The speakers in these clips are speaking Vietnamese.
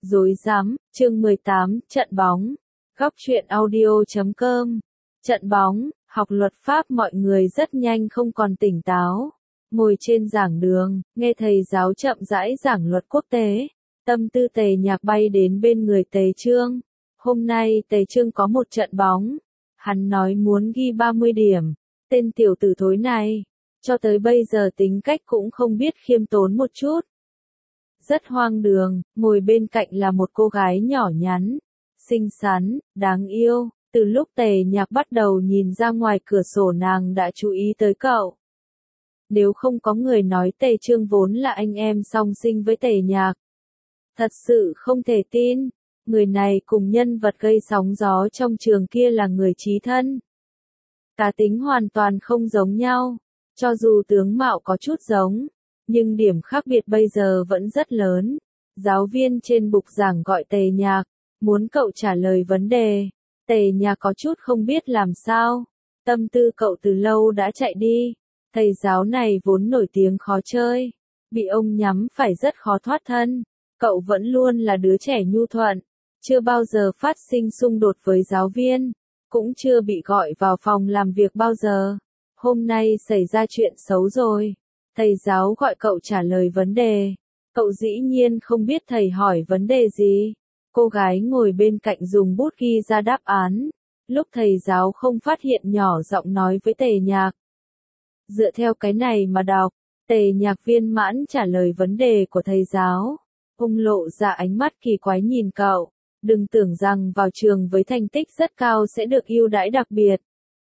Rối rắm, chương 18, trận bóng. Góc truyện audio.com. Trận bóng, học luật pháp mọi người rất nhanh không còn tỉnh táo. Ngồi trên giảng đường, nghe thầy giáo chậm rãi giảng luật quốc tế. Tâm tư Tề Nhạc bay đến bên người Tề Trương. Hôm nay Tề Trương có một trận bóng. Hắn nói muốn ghi 30 điểm. Tên tiểu tử thối này, cho tới bây giờ tính cách cũng không biết khiêm tốn một chút. Rất hoang đường, ngồi bên cạnh là một cô gái nhỏ nhắn, xinh xắn, đáng yêu. Từ lúc Tề Nhạc bắt đầu nhìn ra ngoài cửa sổ nàng đã chú ý tới cậu. Nếu không có người nói Tề Trương vốn là anh em song sinh với Tề Nhạc. Thật sự không thể tin, người này cùng nhân vật gây sóng gió trong trường kia là người chí thân. Cá tính hoàn toàn không giống nhau, cho dù tướng mạo có chút giống, nhưng điểm khác biệt bây giờ vẫn rất lớn. Giáo viên trên bục giảng gọi Tề Nhạc, muốn cậu trả lời vấn đề. Tề Nhạc có chút không biết làm sao, tâm tư cậu từ lâu đã chạy đi. Thầy giáo này vốn nổi tiếng khó chơi, bị ông nhắm phải rất khó thoát thân. Cậu vẫn luôn là đứa trẻ nhu thuận, chưa bao giờ phát sinh xung đột với giáo viên, cũng chưa bị gọi vào phòng làm việc bao giờ. Hôm nay xảy ra chuyện xấu rồi. Thầy giáo gọi cậu trả lời vấn đề. Cậu dĩ nhiên không biết thầy hỏi vấn đề gì. Cô gái ngồi bên cạnh dùng bút ghi ra đáp án. Lúc thầy giáo không phát hiện nhỏ giọng nói với Tề Nhạc. Dựa theo cái này mà đọc. Tề Nhạc viên mãn trả lời vấn đề của thầy giáo. Ông lộ ra ánh mắt kỳ quái nhìn cậu. Đừng tưởng rằng vào trường với thành tích rất cao sẽ được ưu đãi đặc biệt.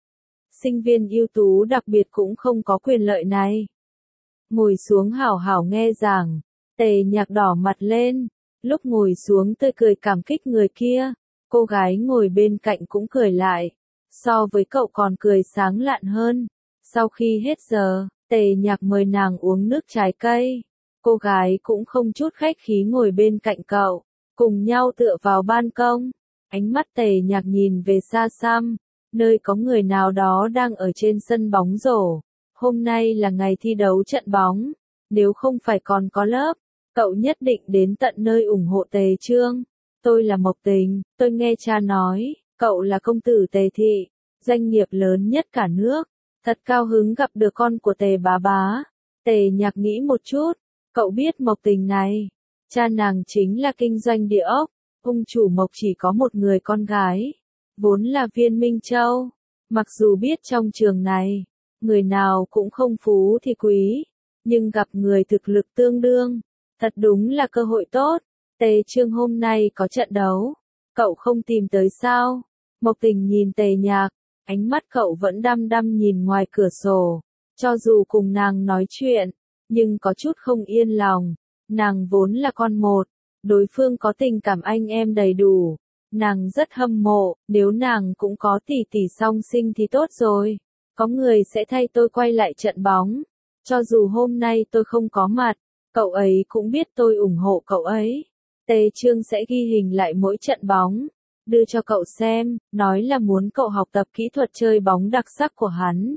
Sinh viên ưu tú đặc biệt cũng không có quyền lợi này. Ngồi xuống hảo hảo nghe giảng. Tề Nhạc đỏ mặt lên. Lúc ngồi xuống tươi cười cảm kích người kia. Cô gái ngồi bên cạnh cũng cười lại. So với cậu còn cười sáng lạn hơn. Sau khi hết giờ, Tề Nhạc mời nàng uống nước trái cây. Cô gái cũng không chút khách khí ngồi bên cạnh cậu. Cùng nhau tựa vào ban công. Ánh mắt Tề Nhạc nhìn về xa xăm. Nơi có người nào đó đang ở trên sân bóng rổ. Hôm nay là ngày thi đấu trận bóng. Nếu không phải còn có lớp, cậu nhất định đến tận nơi ủng hộ Tề Trương. Tôi là Mộc Tình, tôi nghe cha nói, cậu là công tử Tề Thị, doanh nghiệp lớn nhất cả nước. Thật cao hứng gặp được con của Tề bá bá. Tề Nhạc nghĩ một chút, cậu biết Mộc Tình này. Cha nàng chính là kinh doanh địa ốc, ông chủ Mộc chỉ có một người con gái. Vốn là Viên Minh Châu. Mặc dù biết trong trường này, người nào cũng không phú thì quý, nhưng gặp người thực lực tương đương, thật đúng là cơ hội tốt. Tề Trương hôm nay có trận đấu, cậu không tìm tới sao? Mộc Tình nhìn Tề Nhạc, ánh mắt cậu vẫn đăm đăm nhìn ngoài cửa sổ. Cho dù cùng nàng nói chuyện, nhưng có chút không yên lòng. Nàng vốn là con một, đối phương có tình cảm anh em đầy đủ. Nàng rất hâm mộ, nếu nàng cũng có tỷ tỷ song sinh thì tốt rồi. Có người sẽ thay tôi quay lại trận bóng. Cho dù hôm nay tôi không có mặt, cậu ấy cũng biết tôi ủng hộ cậu ấy. Tề Trương sẽ ghi hình lại mỗi trận bóng, đưa cho cậu xem, nói là muốn cậu học tập kỹ thuật chơi bóng đặc sắc của hắn.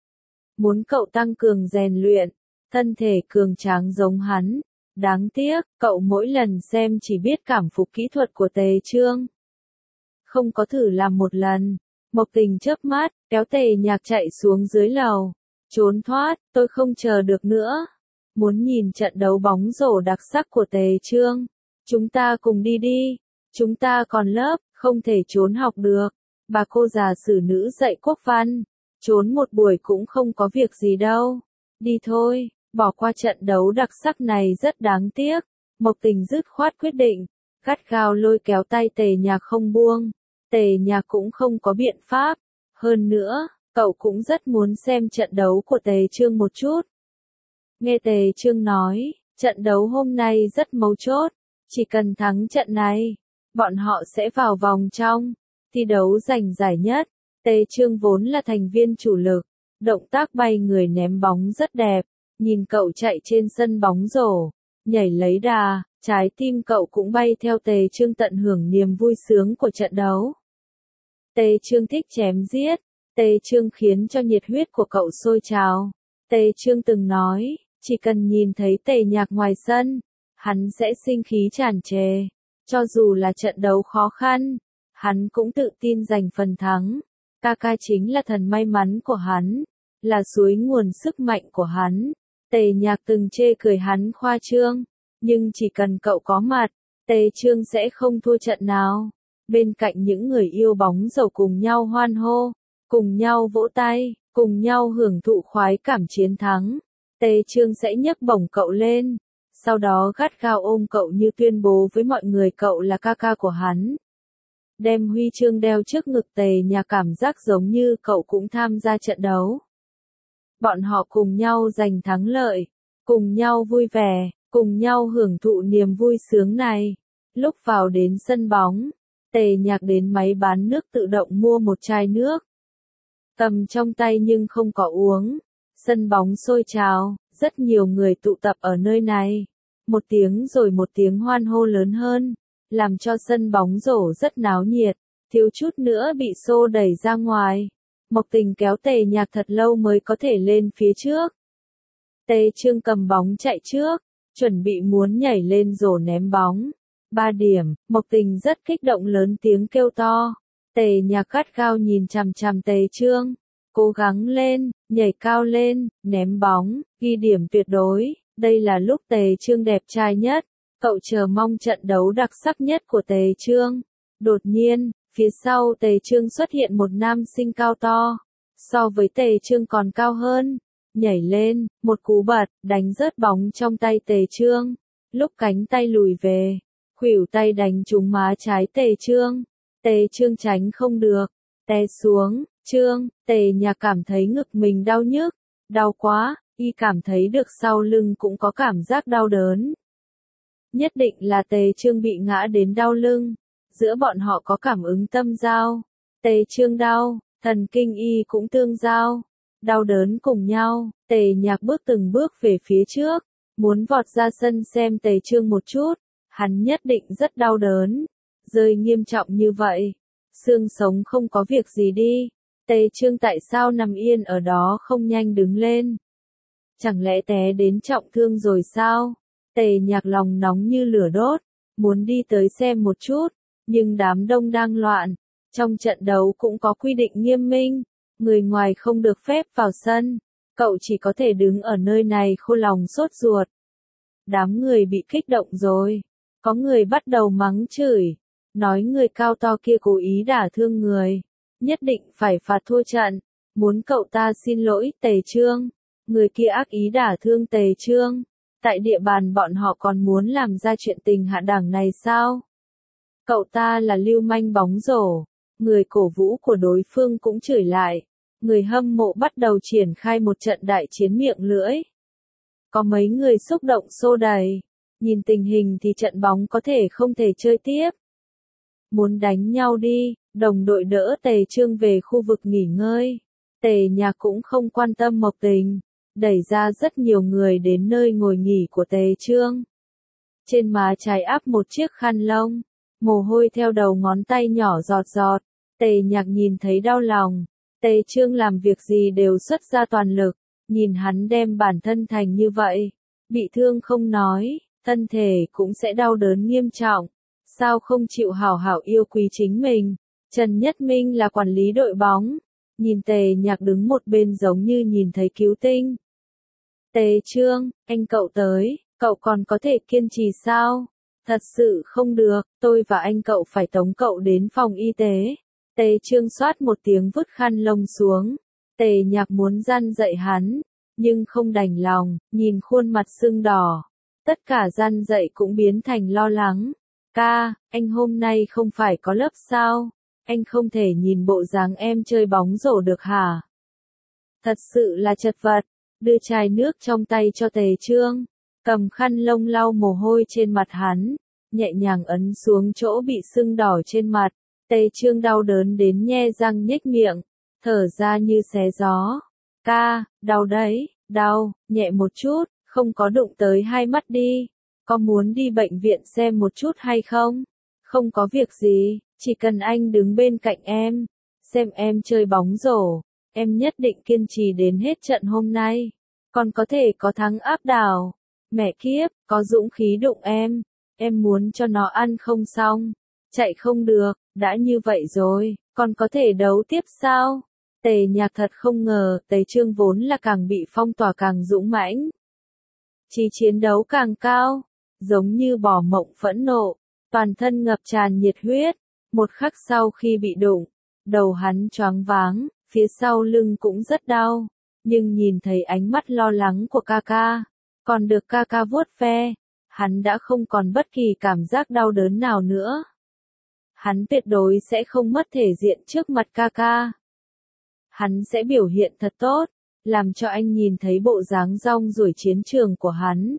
Muốn cậu tăng cường rèn luyện, thân thể cường tráng giống hắn. Đáng tiếc, cậu mỗi lần xem chỉ biết cảm phục kỹ thuật của Tề Trương. Không có thử làm một lần. Mộc Tình chớp mắt, kéo Tề Nhạc chạy xuống dưới lầu. Trốn thoát, tôi không chờ được nữa. Muốn nhìn trận đấu bóng rổ đặc sắc của Tề Trương. Chúng ta cùng đi đi. Chúng ta còn lớp, không thể trốn học được. Bà cô già xử nữ dạy quốc văn. Trốn một buổi cũng không có việc gì đâu. Đi thôi, bỏ qua trận đấu đặc sắc này rất đáng tiếc. Mộc Tình dứt khoát quyết định. Gắt gao lôi kéo tay Tề Nhạc không buông. Tề Nhạc cũng không có biện pháp. Hơn nữa, cậu cũng rất muốn xem trận đấu của Tề Trương một chút. Nghe Tề Trương nói, trận đấu hôm nay rất mấu chốt. Chỉ cần thắng trận này, bọn họ sẽ vào vòng trong. Thi đấu giành giải nhất. Tề Trương vốn là thành viên chủ lực. Động tác bay người ném bóng rất đẹp. Nhìn cậu chạy trên sân bóng rổ, nhảy lấy đà, trái tim cậu cũng bay theo Tề Trương tận hưởng niềm vui sướng của trận đấu. Tề Trương thích chém giết. Tề Trương khiến cho nhiệt huyết của cậu sôi trào. Tề Trương từng nói, chỉ cần nhìn thấy Tề Nhạc ngoài sân, hắn sẽ sinh khí tràn trề. Cho dù là trận đấu khó khăn, hắn cũng tự tin giành phần thắng. Kaka chính là thần may mắn của hắn, là suối nguồn sức mạnh của hắn. Tề Nhạc từng chê cười hắn khoa trương, nhưng chỉ cần cậu có mặt, Tề Trương sẽ không thua trận nào. Bên cạnh những người yêu bóng rổ cùng nhau hoan hô, cùng nhau vỗ tay, cùng nhau hưởng thụ khoái cảm chiến thắng. Tề Trương sẽ nhấc bổng cậu lên, sau đó gắt gao ôm cậu như tuyên bố với mọi người cậu là Kaka của hắn. Đem huy chương đeo trước ngực Tề Nhạc cảm giác giống như cậu cũng tham gia trận đấu. Bọn họ cùng nhau giành thắng lợi, cùng nhau vui vẻ, cùng nhau hưởng thụ niềm vui sướng này. Lúc vào đến sân bóng, Tề Nhạc đến máy bán nước tự động mua một chai nước. Cầm trong tay nhưng không có uống. Sân bóng sôi trào, rất nhiều người tụ tập ở nơi này. Một tiếng rồi một tiếng hoan hô lớn hơn, làm cho sân bóng rổ rất náo nhiệt, thiếu chút nữa bị xô đẩy ra ngoài. Mộc Tình kéo Tề Nhạc thật lâu mới có thể lên phía trước. Tề Trương cầm bóng chạy trước, chuẩn bị muốn nhảy lên rổ ném bóng. 3 điểm, Mộc Tình rất kích động lớn tiếng kêu to. Tề Nhạc gắt gao nhìn chằm chằm Tề Trương, cố gắng lên, nhảy cao lên, ném bóng, ghi điểm tuyệt đối. Đây là lúc Tề Trương đẹp trai nhất, cậu chờ mong trận đấu đặc sắc nhất của Tề Trương. Đột nhiên, phía sau Tề Trương xuất hiện một nam sinh cao to, so với Tề Trương còn cao hơn, nhảy lên, một cú bật, đánh rớt bóng trong tay Tề Trương. Lúc cánh tay lùi về, khuỷu tay đánh trúng má trái Tề Trương. Tề Trương tránh không được, té xuống. Tề Nhạc cảm thấy ngực mình đau nhức, đau quá, y cảm thấy được sau lưng cũng có cảm giác đau đớn. Nhất định là Tề Trương bị ngã đến đau lưng, giữa bọn họ có cảm ứng tâm giao. Tề Trương đau, thần kinh y cũng tương giao, đau đớn cùng nhau. Tề Nhạc bước từng bước về phía trước, muốn vọt ra sân xem Tề Trương một chút, hắn nhất định rất đau đớn, rơi nghiêm trọng như vậy, xương sống không có việc gì đi. Tề Trương tại sao nằm yên ở đó không nhanh đứng lên? Chẳng lẽ té đến trọng thương rồi sao? Tề Nhạc lòng nóng như lửa đốt, muốn đi tới xem một chút, nhưng đám đông đang loạn. Trong trận đấu cũng có quy định nghiêm minh, người ngoài không được phép vào sân, cậu chỉ có thể đứng ở nơi này khô lòng sốt ruột. Đám người bị kích động rồi, có người bắt đầu mắng chửi, nói người cao to kia cố ý đả thương người, nhất định phải phạt thua trận, muốn cậu ta xin lỗi Tề Trương. Người kia ác ý đả thương Tề Trương, tại địa bàn bọn họ còn muốn làm ra chuyện tình hạ đẳng này sao? Cậu ta là lưu manh bóng rổ, người cổ vũ của đối phương cũng chửi lại, người hâm mộ bắt đầu triển khai một trận đại chiến miệng lưỡi. Có mấy người xúc động xô đẩy, nhìn tình hình thì trận bóng có thể không thể chơi tiếp. Muốn đánh nhau đi, đồng đội đỡ Tề Trương về khu vực nghỉ ngơi. Tề Nhạc cũng không quan tâm Mộc Tình, đẩy ra rất nhiều người đến nơi ngồi nghỉ của Tề Trương. Trên má trái áp một chiếc khăn lông, mồ hôi theo đầu ngón tay nhỏ giọt giọt. Tề Nhạc nhìn thấy đau lòng. Tề Trương làm việc gì đều xuất ra toàn lực, nhìn hắn đem bản thân thành như vậy, bị thương không nói, thân thể cũng sẽ đau đớn nghiêm trọng. Sao không chịu hảo hảo yêu quý chính mình? Trần Nhất Minh là quản lý đội bóng, nhìn Tề Nhạc đứng một bên giống như nhìn thấy cứu tinh. Tề Trương, anh cậu tới, cậu còn có thể kiên trì sao? Thật sự không được, tôi và anh cậu phải tống cậu đến phòng y tế. Tề Trương xoát một tiếng vứt khăn lông xuống. Tề Nhạc muốn gian dạy hắn, nhưng không đành lòng, nhìn khuôn mặt sưng đỏ. Tất cả gian dạy cũng biến thành lo lắng. Ca, anh hôm nay không phải có lớp sao? Anh không thể nhìn bộ dáng em chơi bóng rổ được hả? Thật sự là chật vật. Đưa chai nước trong tay cho Tề Trương, cầm khăn lông lau mồ hôi trên mặt hắn, nhẹ nhàng ấn xuống chỗ bị sưng đỏ trên mặt. Tề Trương đau đớn đến nhe răng nhếch miệng, thở ra như xé gió. Ca, đau đấy, đau, nhẹ một chút, không có đụng tới hai mắt đi. Có muốn đi bệnh viện xem một chút hay không? Không có việc gì, chỉ cần anh đứng bên cạnh em, xem em chơi bóng rổ, em nhất định kiên trì đến hết trận hôm nay. Còn có thể có thắng áp đảo. Mẹ kiếp, có dũng khí đụng em. em muốn cho nó ăn không xong, chạy không được, đã như vậy rồi, còn có thể đấu tiếp sao? Tề Nhạc thật không ngờ, Tề Trương vốn là càng bị phong tỏa càng dũng mãnh. Chí chiến đấu càng cao, giống như bò mộng phẫn nộ, toàn thân ngập tràn nhiệt huyết, một khắc sau khi bị đụng, đầu hắn choáng váng, phía sau lưng cũng rất đau, nhưng nhìn thấy ánh mắt lo lắng của ca ca, còn được ca ca vuốt ve, hắn đã không còn bất kỳ cảm giác đau đớn nào nữa. Hắn tuyệt đối sẽ không mất thể diện trước mặt ca ca. Hắn sẽ biểu hiện thật tốt, làm cho anh nhìn thấy bộ dáng rong ruổi chiến trường của hắn.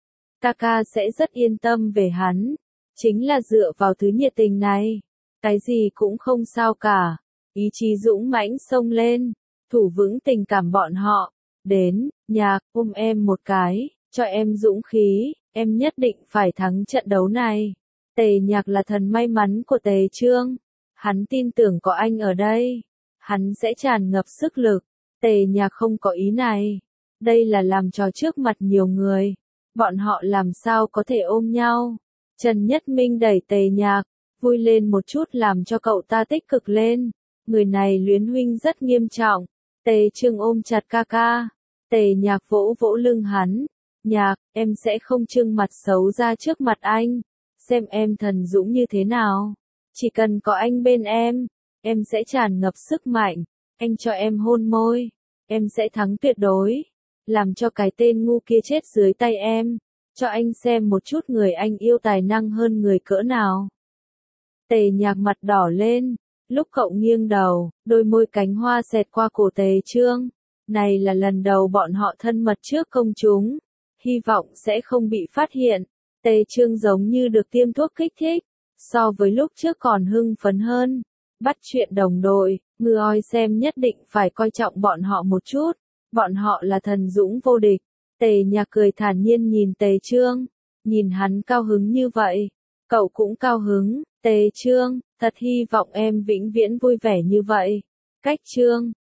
Ca sẽ rất yên tâm về hắn, chính là dựa vào thứ nhiệt tình này, cái gì cũng không sao cả, ý chí dũng mãnh xông lên, thủ vững tình cảm bọn họ, đến, Nhạc, ôm em một cái, cho em dũng khí, em nhất định phải thắng trận đấu này. Tề Nhạc là thần may mắn của Tề Trương, hắn tin tưởng có anh ở đây, hắn sẽ tràn ngập sức lực. Tề Nhạc không có ý này, đây là làm trò trước mặt nhiều người, bọn họ làm sao có thể ôm nhau. Trần Nhất Minh đẩy Tề Nhạc, vui lên một chút làm cho cậu ta tích cực lên, người này luyến huynh rất nghiêm trọng. Tề Trương ôm chặt ca ca, Tề Nhạc vỗ vỗ lưng hắn, Nhạc, em sẽ không trưng mặt xấu ra trước mặt anh, xem em thần dũng như thế nào, chỉ cần có anh bên em sẽ tràn ngập sức mạnh, anh cho em hôn môi, em sẽ thắng tuyệt đối, làm cho cái tên ngu kia chết dưới tay em, cho anh xem một chút người anh yêu tài năng hơn người cỡ nào. Tề Nhạc mặt đỏ lên, lúc cậu nghiêng đầu, đôi môi cánh hoa xẹt qua cổ Tề Trương, này là lần đầu bọn họ thân mật trước công chúng, hy vọng sẽ không bị phát hiện. Tề Trương giống như được tiêm thuốc kích thích, so với lúc trước còn hưng phấn hơn. Bắt chuyện đồng đội, ngư oi xem nhất định phải coi trọng bọn họ một chút, bọn họ là thần dũng vô địch. Tề Nhạc cười thản nhiên nhìn Tề Trương, nhìn hắn cao hứng như vậy, cậu cũng cao hứng. Tề Trương, thật hy vọng em vĩnh viễn vui vẻ như vậy. Cách Trương.